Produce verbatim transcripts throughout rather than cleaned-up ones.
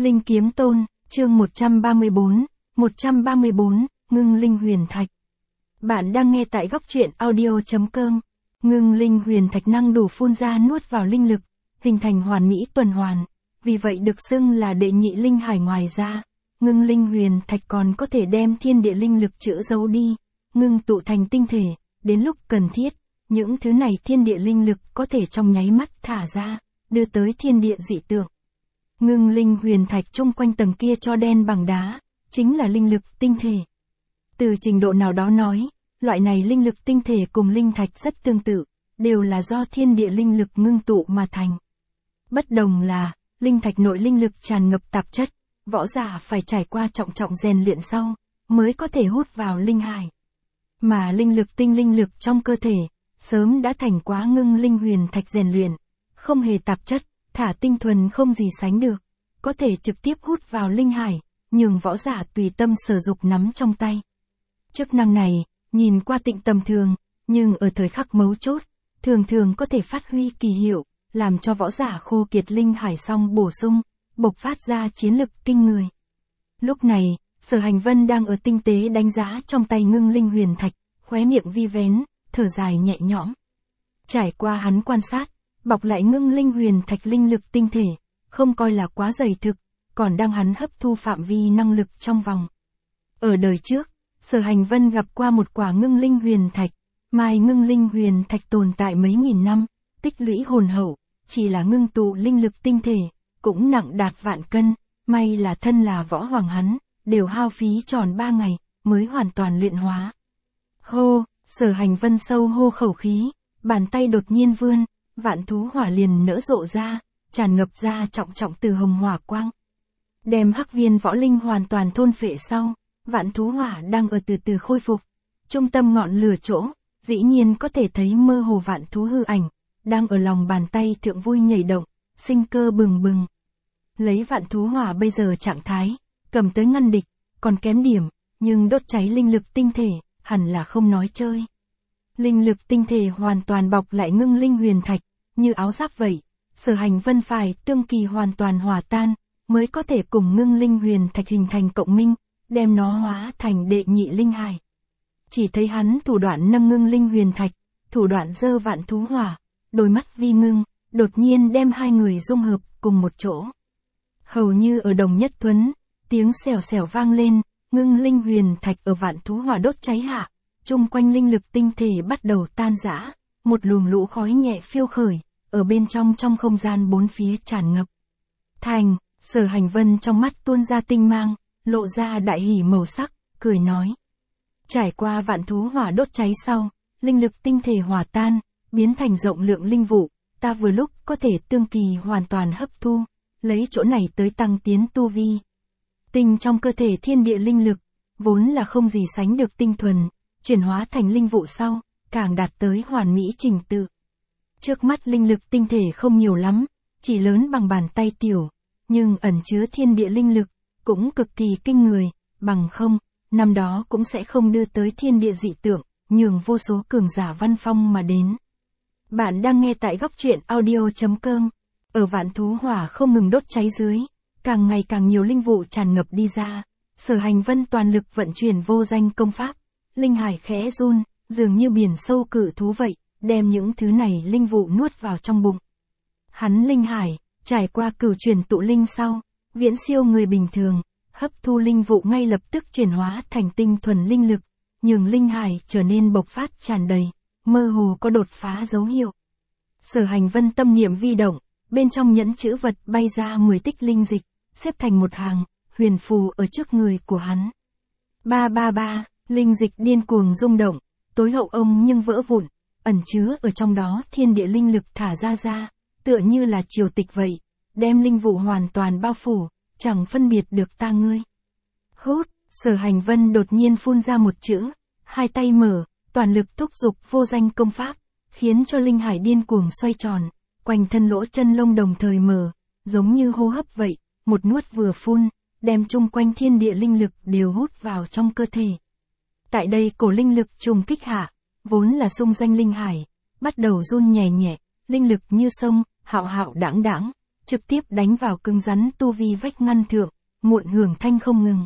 Linh Kiếm Tôn, chương một trăm ba mươi bốn, một trăm ba mươi bốn, Ngưng Linh Huyền Thạch. Bạn đang nghe tại góc truyện audio.com. Ngưng Linh Huyền Thạch năng đủ phun ra nuốt vào linh lực, hình thành hoàn mỹ tuần hoàn, vì vậy được xưng là đệ nhị linh hải. Ngoài ra, Ngưng Linh Huyền Thạch còn có thể đem thiên địa linh lực trữ giấu đi, ngưng tụ thành tinh thể, đến lúc cần thiết, những thứ này thiên địa linh lực có thể trong nháy mắt thả ra, đưa tới thiên địa dị tượng. Ngưng Linh Huyền Thạch chung quanh tầng kia cho đen bằng đá, chính là linh lực tinh thể. Từ trình độ nào đó nói, loại này linh lực tinh thể cùng linh thạch rất tương tự, đều là do thiên địa linh lực ngưng tụ mà thành. Bất đồng là, linh thạch nội linh lực tràn ngập tạp chất, võ giả phải trải qua trọng trọng rèn luyện sau, mới có thể hút vào linh hải. Mà linh lực tinh linh lực trong cơ thể, sớm đã thành quá Ngưng Linh Huyền Thạch rèn luyện, không hề tạp chất, thả tinh thuần không gì sánh được, có thể trực tiếp hút vào linh hải, nhường võ giả tùy tâm sở dục nắm trong tay. Chức năng này, nhìn qua tịnh tầm thường, nhưng ở thời khắc mấu chốt, thường thường có thể phát huy kỳ hiệu, làm cho võ giả khô kiệt linh hải xong bổ sung, bộc phát ra chiến lực kinh người. Lúc này, Sở Hành Vân đang ở tinh tế đánh giá trong tay Ngưng Linh Huyền Thạch, khóe miệng vi vén, thở dài nhẹ nhõm. Trải qua hắn quan sát, bọc lại Ngưng Linh Huyền Thạch linh lực tinh thể, không coi là quá dày thực, còn đang hắn hấp thu phạm vi năng lực trong vòng. Ở đời trước, Sở Hành Vân gặp qua một quả Ngưng Linh Huyền Thạch, mai Ngưng Linh Huyền Thạch tồn tại mấy nghìn năm, tích lũy hồn hậu, chỉ là ngưng tụ linh lực tinh thể, cũng nặng đạt vạn cân, may là thân là võ hoàng hắn, đều hao phí tròn ba ngày, mới hoàn toàn luyện hóa. Hô, Sở Hành Vân sâu hô khẩu khí, bàn tay đột nhiên vươn, vạn thú hỏa liền nở rộ ra, tràn ngập ra trọng trọng từ hồng hỏa quang. Đem hắc viên võ linh hoàn toàn thôn phệ sau, vạn thú hỏa đang ở từ từ khôi phục. Trung tâm ngọn lửa chỗ, dĩ nhiên có thể thấy mơ hồ vạn thú hư ảnh, đang ở lòng bàn tay thượng vui nhảy động, sinh cơ bừng bừng. Lấy vạn thú hỏa bây giờ trạng thái, cầm tới ngăn địch, còn kém điểm, nhưng đốt cháy linh lực tinh thể, hẳn là không nói chơi. Linh lực tinh thể hoàn toàn bọc lại Ngưng Linh Huyền Thạch, như áo giáp vậy, Sở Hành Vân phải tương kỳ hoàn toàn hòa tan, mới có thể cùng Ngưng Linh Huyền Thạch hình thành cộng minh, đem nó hóa thành đệ nhị linh hải. Chỉ thấy hắn thủ đoạn nâng Ngưng Linh Huyền Thạch, thủ đoạn giơ vạn thú hỏa, đôi mắt vi ngưng, đột nhiên đem hai người dung hợp cùng một chỗ. Hầu như ở đồng nhất thuấn, tiếng xèo xèo vang lên, Ngưng Linh Huyền Thạch ở vạn thú hỏa đốt cháy hạ, chung quanh linh lực tinh thể bắt đầu tan rã, một luồng lũ khói nhẹ phiêu khởi, ở bên trong trong không gian bốn phía tràn ngập. Thành, Sở Hành Vân trong mắt tuôn ra tinh mang, lộ ra đại hỉ màu sắc, cười nói. Trải qua vạn thú hỏa đốt cháy sau, linh lực tinh thể hòa tan, biến thành rộng lượng linh vụ, ta vừa lúc có thể tương kỳ hoàn toàn hấp thu, lấy chỗ này tới tăng tiến tu vi. Tinh trong cơ thể thiên địa linh lực, vốn là không gì sánh được tinh thuần, chuyển hóa thành linh vụ sau, càng đạt tới hoàn mỹ trình tự. Trước mắt linh lực tinh thể không nhiều lắm, chỉ lớn bằng bàn tay tiểu, nhưng ẩn chứa thiên địa linh lực, cũng cực kỳ kinh người, bằng không, năm đó cũng sẽ không đưa tới thiên địa dị tượng, nhường vô số cường giả văn phong mà đến. Bạn đang nghe tại góc truyện audio.com, ở vạn thú hỏa không ngừng đốt cháy dưới, càng ngày càng nhiều linh vụ tràn ngập đi ra, Sở Hành Vân toàn lực vận chuyển vô danh công pháp, linh hải khẽ run, dường như biển sâu cự thú vậy, đem những thứ này linh vụ nuốt vào trong bụng. Hắn linh hải, trải qua cửu chuyển tụ linh sau, viễn siêu người bình thường, hấp thu linh vụ ngay lập tức chuyển hóa thành tinh thuần linh lực, nhường linh hải trở nên bộc phát tràn đầy, mơ hồ có đột phá dấu hiệu. Sở Hành Vân tâm niệm vi động, bên trong nhẫn chữ vật bay ra mười tích linh dịch, xếp thành một hàng, huyền phù ở trước người của hắn. Ba ba ba, linh dịch điên cuồng rung động, tối hậu ông nhưng vỡ vụn, ẩn chứa ở trong đó thiên địa linh lực thả ra ra, tựa như là triều tịch vậy, đem linh vụ hoàn toàn bao phủ, chẳng phân biệt được ta ngươi. Hút, Sở Hành Vân đột nhiên phun ra một chữ, hai tay mở, toàn lực thúc giục vô danh công pháp, khiến cho linh hải điên cuồng xoay tròn, quanh thân lỗ chân lông đồng thời mở, giống như hô hấp vậy, một nuốt vừa phun, đem chung quanh thiên địa linh lực đều hút vào trong cơ thể. Tại đây cổ linh lực trùng kích hạ, vốn là xung doanh linh hải, bắt đầu run nhẹ nhẹ, linh lực như sông, hạo hạo đãng đãng, trực tiếp đánh vào cứng rắn tu vi vách ngăn thượng, muộn hưởng thanh không ngừng.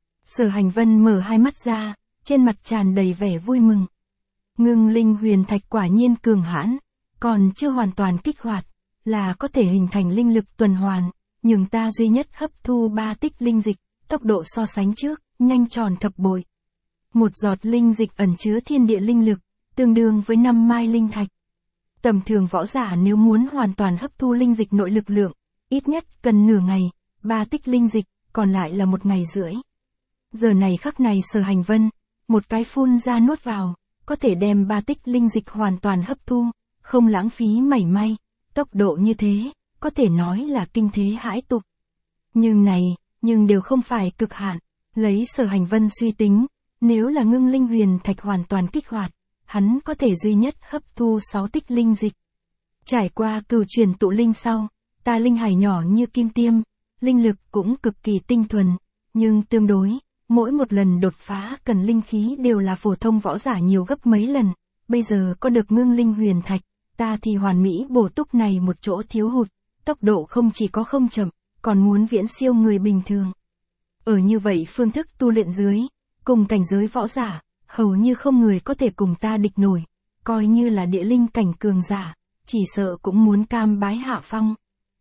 Sở Hành Vân mở hai mắt ra, trên mặt tràn đầy vẻ vui mừng. Ngưng linh huyền thạch quả nhiên cường hãn, còn chưa hoàn toàn kích hoạt, là có thể hình thành linh lực tuần hoàn, nhưng ta duy nhất hấp thu ba tích linh dịch, tốc độ so sánh trước, nhanh tròn thập bội. Một giọt linh dịch ẩn chứa thiên địa linh lực, tương đương với năm mai linh thạch. Tầm thường võ giả nếu muốn hoàn toàn hấp thu linh dịch nội lực lượng, ít nhất cần nửa ngày, ba tích linh dịch, còn lại là một ngày rưỡi. Giờ này khắc này Sở Hành Vân, một cái phun ra nuốt vào, có thể đem ba tích linh dịch hoàn toàn hấp thu, không lãng phí mảy may, tốc độ như thế, có thể nói là kinh thế hãi tục. Nhưng này, nhưng đều không phải cực hạn, lấy Sở Hành Vân suy tính, nếu là ngưng linh huyền thạch hoàn toàn kích hoạt, hắn có thể duy nhất hấp thu sáu tích linh dịch. Trải qua cửu truyền tụ linh sau, ta linh hải nhỏ như kim tiêm, linh lực cũng cực kỳ tinh thuần, nhưng tương đối, mỗi một lần đột phá cần linh khí đều là phổ thông võ giả nhiều gấp mấy lần, bây giờ có được ngưng linh huyền thạch, ta thì hoàn mỹ bổ túc này một chỗ thiếu hụt, tốc độ không chỉ có không chậm, còn muốn viễn siêu người bình thường. Ở như vậy phương thức tu luyện dưới, cùng cảnh giới võ giả, hầu như không người có thể cùng ta địch nổi, coi như là địa linh cảnh cường giả, chỉ sợ cũng muốn cam bái hạ phong.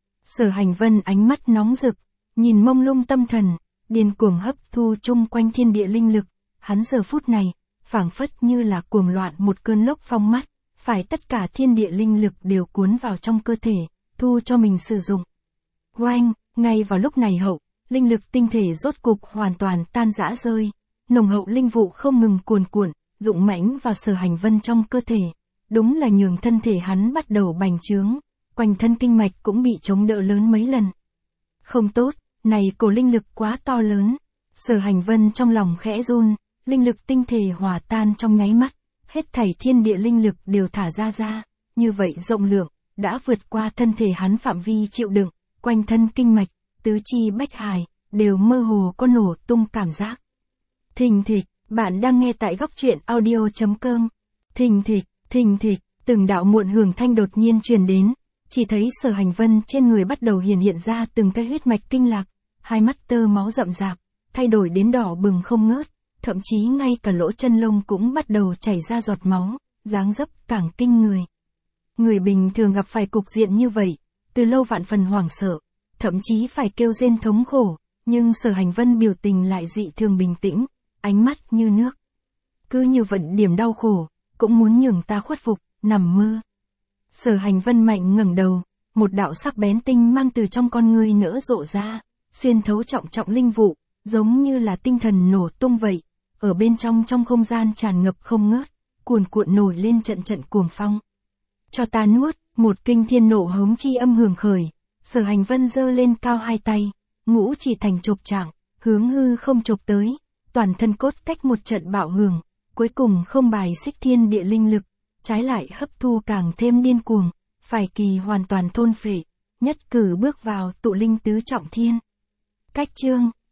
Sở Hành Vân ánh mắt nóng rực, nhìn mông lung tâm thần, điên cuồng hấp thu chung quanh thiên địa linh lực, hắn giờ phút này, phảng phất như là cuồng loạn một cơn lốc phong mắt, phải tất cả thiên địa linh lực đều cuốn vào trong cơ thể, thu cho mình sử dụng. Oanh, ngay vào lúc này hậu, linh lực tinh thể rốt cục hoàn toàn tan rã rơi, nồng hậu linh vụ không ngừng cuồn cuộn, dũng mãnh vào Sở Hành Vân trong cơ thể, đúng là nhường thân thể hắn bắt đầu bành trướng, quanh thân kinh mạch cũng bị chống đỡ lớn mấy lần. Không tốt, này cổ linh lực quá to lớn, Sở Hành Vân trong lòng khẽ run, linh lực tinh thể hòa tan trong nháy mắt, hết thảy thiên địa linh lực đều thả ra ra, như vậy rộng lượng, đã vượt qua thân thể hắn phạm vi chịu đựng, quanh thân kinh mạch, tứ chi bách hải, đều mơ hồ có nổ tung cảm giác. Thình thịch, bạn đang nghe tại góc truyện audio chấm com. Thình thịch, thình thịch, từng đạo muộn hưởng thanh đột nhiên truyền đến, chỉ thấy Sở Hành Vân trên người bắt đầu hiện hiện ra từng cái huyết mạch kinh lạc, hai mắt tơ máu rậm rạp, thay đổi đến đỏ bừng không ngớt, thậm chí ngay cả lỗ chân lông cũng bắt đầu chảy ra giọt máu, dáng dấp càng kinh người. Người bình thường gặp phải cục diện như vậy, từ lâu vạn phần hoảng sợ, thậm chí phải kêu rên thống khổ, nhưng Sở Hành Vân biểu tình lại dị thường bình tĩnh, ánh mắt như nước. Cứ như vậy điểm đau khổ, cũng muốn nhường ta khuất phục, nằm mơ. Sở Hành Vân mạnh ngẩng đầu, một đạo sắc bén tinh mang từ trong con ngươi nở rộ ra, xuyên thấu trọng trọng linh vụ, giống như là tinh thần nổ tung vậy, ở bên trong trong không gian tràn ngập không ngớt, cuồn cuộn nổi lên trận trận cuồng phong. Cho ta nuốt, một kinh thiên nộ hống chi âm hưởng khởi, Sở Hành Vân giơ lên cao hai tay, ngũ chỉ thành chộp trạng, hướng hư không chộp tới, toàn thân cốt cách một trận bạo hưởng, cuối cùng không bài xích thiên địa linh lực, trái lại hấp thu càng thêm điên cuồng, phải kỳ hoàn toàn thôn phệ, nhất cử bước vào tụ linh tứ trọng thiên. Cách chương